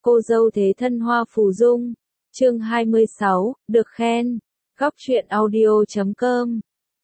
Cô dâu thế thân Hoa Phù Dung. Chương 26, được khen. Góc truyện audio.com.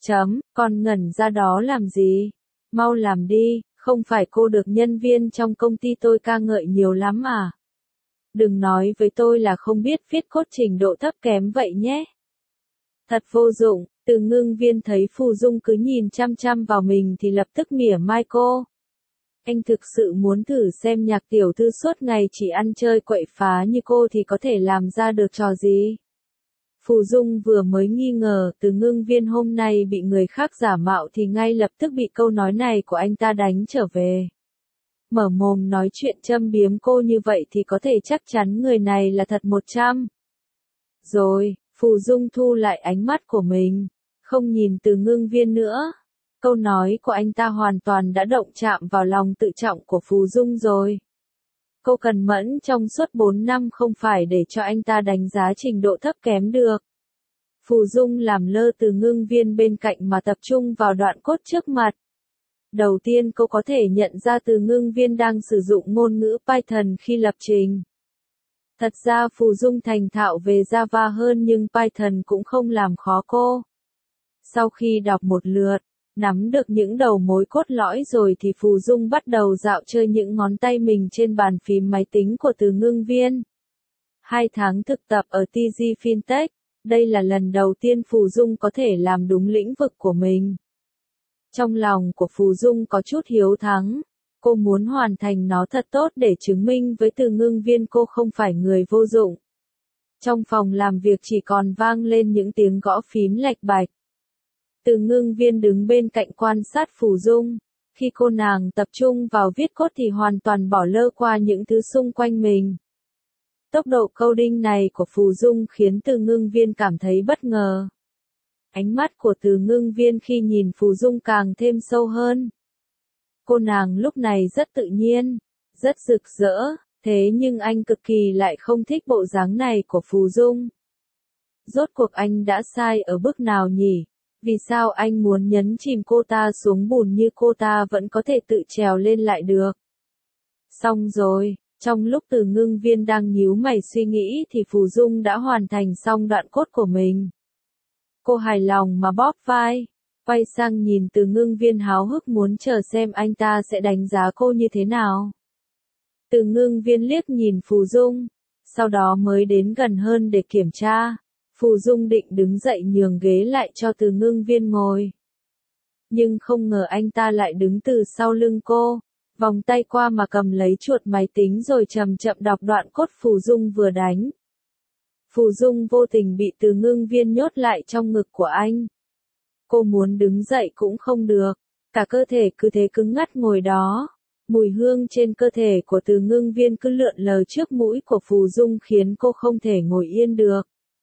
Còn ngẩn ra đó làm gì? Mau làm đi, không phải cô được nhân viên trong công ty tôi ca ngợi nhiều lắm à? Đừng nói với tôi là không biết viết code trình độ thấp kém vậy nhé. Thật vô dụng, Từ Ngưng Viên thấy Phù Dung cứ nhìn chăm chăm vào mình thì lập tức mỉa mai cô. Anh thực sự muốn thử xem Nhạc tiểu thư suốt ngày chỉ ăn chơi quậy phá như cô thì có thể làm ra được trò gì. Phù Dung vừa mới nghi ngờ Từ Ngưng Viên hôm nay bị người khác giả mạo thì ngay lập tức bị câu nói này của anh ta đánh trở về. Mở mồm nói chuyện châm biếm cô như vậy thì có thể chắc chắn người này là thật 100. Rồi, Phù Dung thu lại ánh mắt của mình, không nhìn Từ Ngưng Viên nữa. Câu nói của anh ta hoàn toàn đã động chạm vào lòng tự trọng của Phù Dung rồi. Cô cần mẫn trong suốt 4 năm không phải để cho anh ta đánh giá trình độ thấp kém được. Phù Dung làm lơ Từ Ngưng Viên bên cạnh mà tập trung vào đoạn code trước mặt. Đầu tiên cô có thể nhận ra Từ Ngưng Viên đang sử dụng ngôn ngữ Python khi lập trình. Thật ra Phù Dung thành thạo về Java hơn nhưng Python cũng không làm khó cô. Sau khi đọc một lượt, nắm được những đầu mối cốt lõi rồi thì Phù Dung bắt đầu dạo chơi những ngón tay mình trên bàn phím máy tính của Từ Ngưng Viên. 2 tháng thực tập ở TG Fintech, đây là lần đầu tiên Phù Dung có thể làm đúng lĩnh vực của mình. Trong lòng của Phù Dung có chút hiếu thắng, cô muốn hoàn thành nó thật tốt để chứng minh với Từ Ngưng Viên cô không phải người vô dụng. Trong phòng làm việc chỉ còn vang lên những tiếng gõ phím lạch bạch. Từ Ngưng Viên đứng bên cạnh quan sát Phù Dung, khi cô nàng tập trung vào viết code thì hoàn toàn bỏ lơ qua những thứ xung quanh mình. Tốc độ coding này của Phù Dung khiến Từ Ngưng Viên cảm thấy bất ngờ. Ánh mắt của Từ Ngưng Viên khi nhìn Phù Dung càng thêm sâu hơn. Cô nàng lúc này rất tự nhiên, rất rực rỡ, thế nhưng anh cực kỳ lại không thích bộ dáng này của Phù Dung. Rốt cuộc anh đã sai ở bước nào nhỉ? Vì sao anh muốn nhấn chìm cô ta xuống bùn như cô ta vẫn có thể tự trèo lên lại được? Xong rồi, trong lúc Từ Ngưng Viên đang nhíu mày suy nghĩ thì Phù Dung đã hoàn thành xong đoạn code của mình. Cô hài lòng mà bóp vai, quay sang nhìn Từ Ngưng Viên háo hức muốn chờ xem anh ta sẽ đánh giá cô như thế nào. Từ Ngưng Viên liếc nhìn Phù Dung, sau đó mới đến gần hơn để kiểm tra. Phù Dung định đứng dậy nhường ghế lại cho Từ Ngưng Viên ngồi. Nhưng không ngờ anh ta lại đứng từ sau lưng cô, vòng tay qua mà cầm lấy chuột máy tính rồi chậm chậm đọc đoạn code Phù Dung vừa đánh. Phù Dung vô tình bị Từ Ngưng Viên nhốt lại trong ngực của anh. Cô muốn đứng dậy cũng không được, cả cơ thể cứ thế cứng ngắc ngồi đó. Mùi hương trên cơ thể của Từ Ngưng Viên cứ lượn lờ trước mũi của Phù Dung khiến cô không thể ngồi yên được.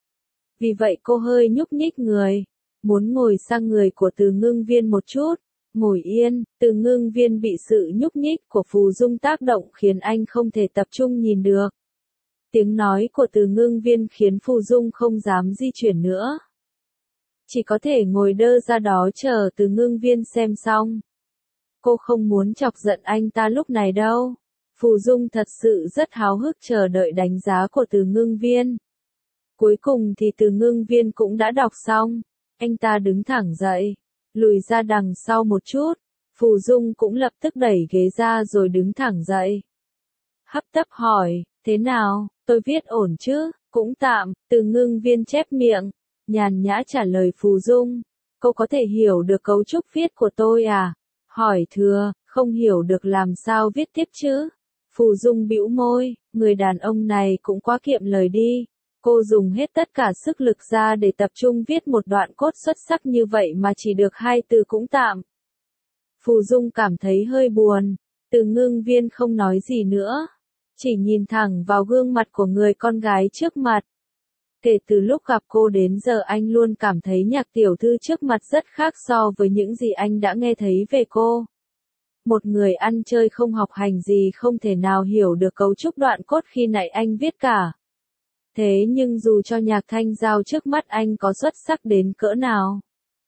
Vì vậy cô hơi nhúc nhích người, muốn ngồi sang người của Từ Ngưng Viên một chút. Ngồi yên, Từ Ngưng Viên bị sự nhúc nhích của Phù Dung tác động khiến anh không thể tập trung nhìn được. Tiếng nói của Từ Ngưng Viên khiến Phù Dung không dám di chuyển nữa. Chỉ có thể ngồi đơ ra đó chờ Từ Ngưng Viên xem xong. Cô không muốn chọc giận anh ta lúc này đâu. Phù Dung thật sự rất háo hức chờ đợi đánh giá của Từ Ngưng Viên. Cuối cùng thì Từ Ngưng Viên cũng đã đọc xong. Anh ta đứng thẳng dậy, lùi ra đằng sau một chút. Phù Dung cũng lập tức đẩy ghế ra rồi đứng thẳng dậy. Hấp tấp hỏi, thế nào, tôi viết ổn chứ? Cũng tạm, Từ Ngưng Viên chép miệng, nhàn nhã trả lời Phù Dung. Cô có thể hiểu được cấu trúc viết của tôi à? Hỏi thừa, không hiểu được làm sao viết tiếp chứ? Phù Dung bĩu môi, người đàn ông này cũng quá kiệm lời đi. Cô dùng hết tất cả sức lực ra để tập trung viết một đoạn code xuất sắc như vậy mà chỉ được 2 từ cũng tạm. Phù Dung cảm thấy hơi buồn. Từ Ngưng Viên không nói gì nữa, chỉ nhìn thẳng vào gương mặt của người con gái trước mặt. Kể từ lúc gặp cô đến giờ anh luôn cảm thấy Nhạc tiểu thư trước mặt rất khác so với những gì anh đã nghe thấy về cô. Một người ăn chơi không học hành gì không thể nào hiểu được cấu trúc đoạn code khi nãy anh viết cả. Thế nhưng dù cho Nhạc Thanh Giao trước mắt anh có xuất sắc đến cỡ nào,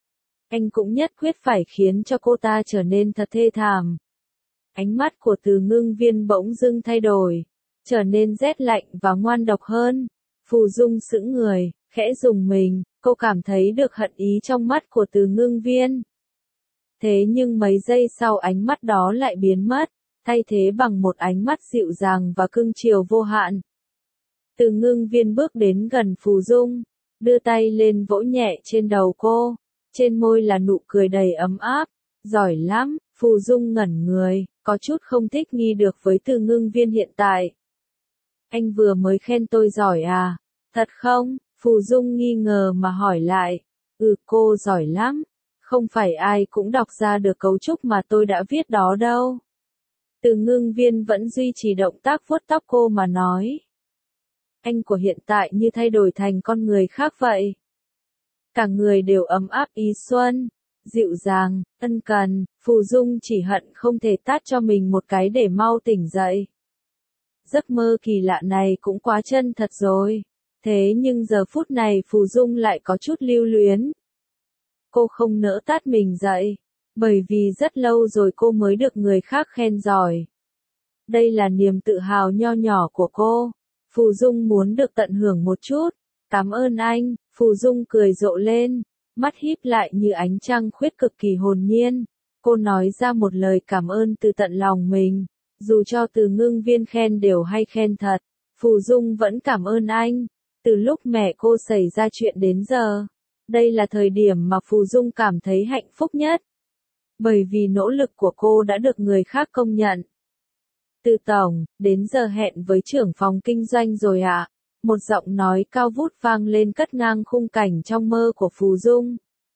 anh cũng nhất quyết phải khiến cho cô ta trở nên thật thê thảm. Ánh mắt của Từ Ngưng Viên bỗng dưng thay đổi, trở nên rét lạnh và ngoan độc hơn. Phù Dung sững người, khẽ rùng mình, cô cảm thấy được hận ý trong mắt của Từ Ngưng Viên. Thế nhưng mấy giây sau ánh mắt đó lại biến mất, thay thế bằng một ánh mắt dịu dàng và cưng chiều vô hạn. Từ Ngưng Viên bước đến gần Phù Dung, đưa tay lên vỗ nhẹ trên đầu cô, trên môi là nụ cười đầy ấm áp. Giỏi lắm, Phù Dung ngẩn người, có chút không thích nghi được với Từ Ngưng Viên hiện tại. Anh vừa mới khen tôi giỏi à? Thật không? Phù Dung nghi ngờ mà hỏi lại. Cô giỏi lắm. Không phải ai cũng đọc ra được cấu trúc mà tôi đã viết đó đâu. Từ Ngưng Viên vẫn duy trì động tác vuốt tóc cô mà nói. Anh của hiện tại như thay đổi thành con người khác vậy. Cả người đều ấm áp ý xuân, dịu dàng, ân cần. Phù Dung chỉ hận không thể tát cho mình một cái để mau tỉnh dậy. Giấc mơ kỳ lạ này cũng quá chân thật rồi. Thế nhưng giờ phút này Phù Dung lại có chút lưu luyến. Cô không nỡ tát mình dậy, bởi vì rất lâu rồi cô mới được người khác khen giỏi. Đây là niềm tự hào nho nhỏ của cô. Phù Dung muốn được tận hưởng một chút. Cảm ơn anh. Phù Dung cười rộ lên, mắt híp lại như ánh trăng khuyết cực kỳ hồn nhiên. Cô nói ra một lời cảm ơn từ tận lòng mình. Dù cho Từ Ngưng Viên khen đều hay khen thật, Phù Dung vẫn cảm ơn anh. Từ lúc mẹ cô xảy ra chuyện đến giờ, đây là thời điểm mà Phù Dung cảm thấy hạnh phúc nhất. Bởi vì nỗ lực của cô đã được người khác công nhận. Từ tổng, đến giờ hẹn với trưởng phòng kinh doanh rồi ạ. Một giọng nói cao vút vang lên cắt ngang khung cảnh trong mơ của Phù Dung.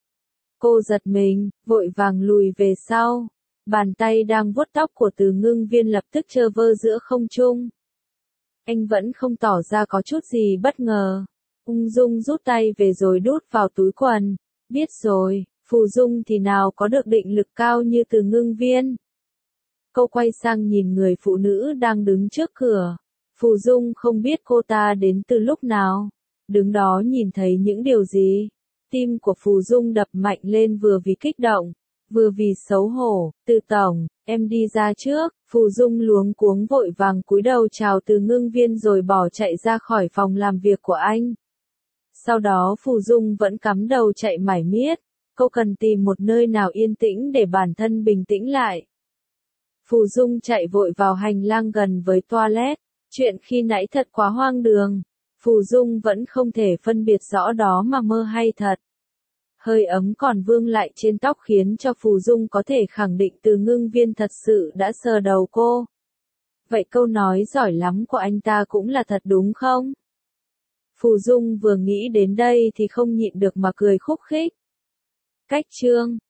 Cô giật mình, vội vàng lùi về sau. Bàn tay đang vuốt tóc của Từ Ngưng Viên lập tức trơ vơ giữa không trung. Anh vẫn không tỏ ra có chút gì bất ngờ. Ung dung rút tay về rồi đút vào túi quần. Biết rồi, Phù Dung thì nào có được định lực cao như Từ Ngưng Viên. Cô quay sang nhìn người phụ nữ đang đứng trước cửa. Phù Dung không biết cô ta đến từ lúc nào. Đứng đó nhìn thấy những điều gì. Tim của Phù Dung đập mạnh lên vừa vì kích động, vừa vì xấu hổ. Từ tổng, em đi ra trước. Phù Dung luống cuống vội vàng cúi đầu chào Từ Ngưng Viên rồi bỏ chạy ra khỏi phòng làm việc của anh. Sau đó Phù Dung vẫn cắm đầu chạy mải miết. Cô cần tìm một nơi nào yên tĩnh để bản thân bình tĩnh lại. Phù Dung chạy vội vào hành lang gần với toilet. Chuyện khi nãy thật quá hoang đường. Phù Dung vẫn không thể phân biệt rõ đó mà mơ hay thật. Hơi ấm còn vương lại trên tóc khiến cho Phù Dung có thể khẳng định Từ Ngưng Viên thật sự đã sờ đầu cô. Vậy câu nói giỏi lắm của anh ta cũng là thật đúng không? Phù Dung vừa nghĩ đến đây thì không nhịn được mà cười khúc khích. Cách chương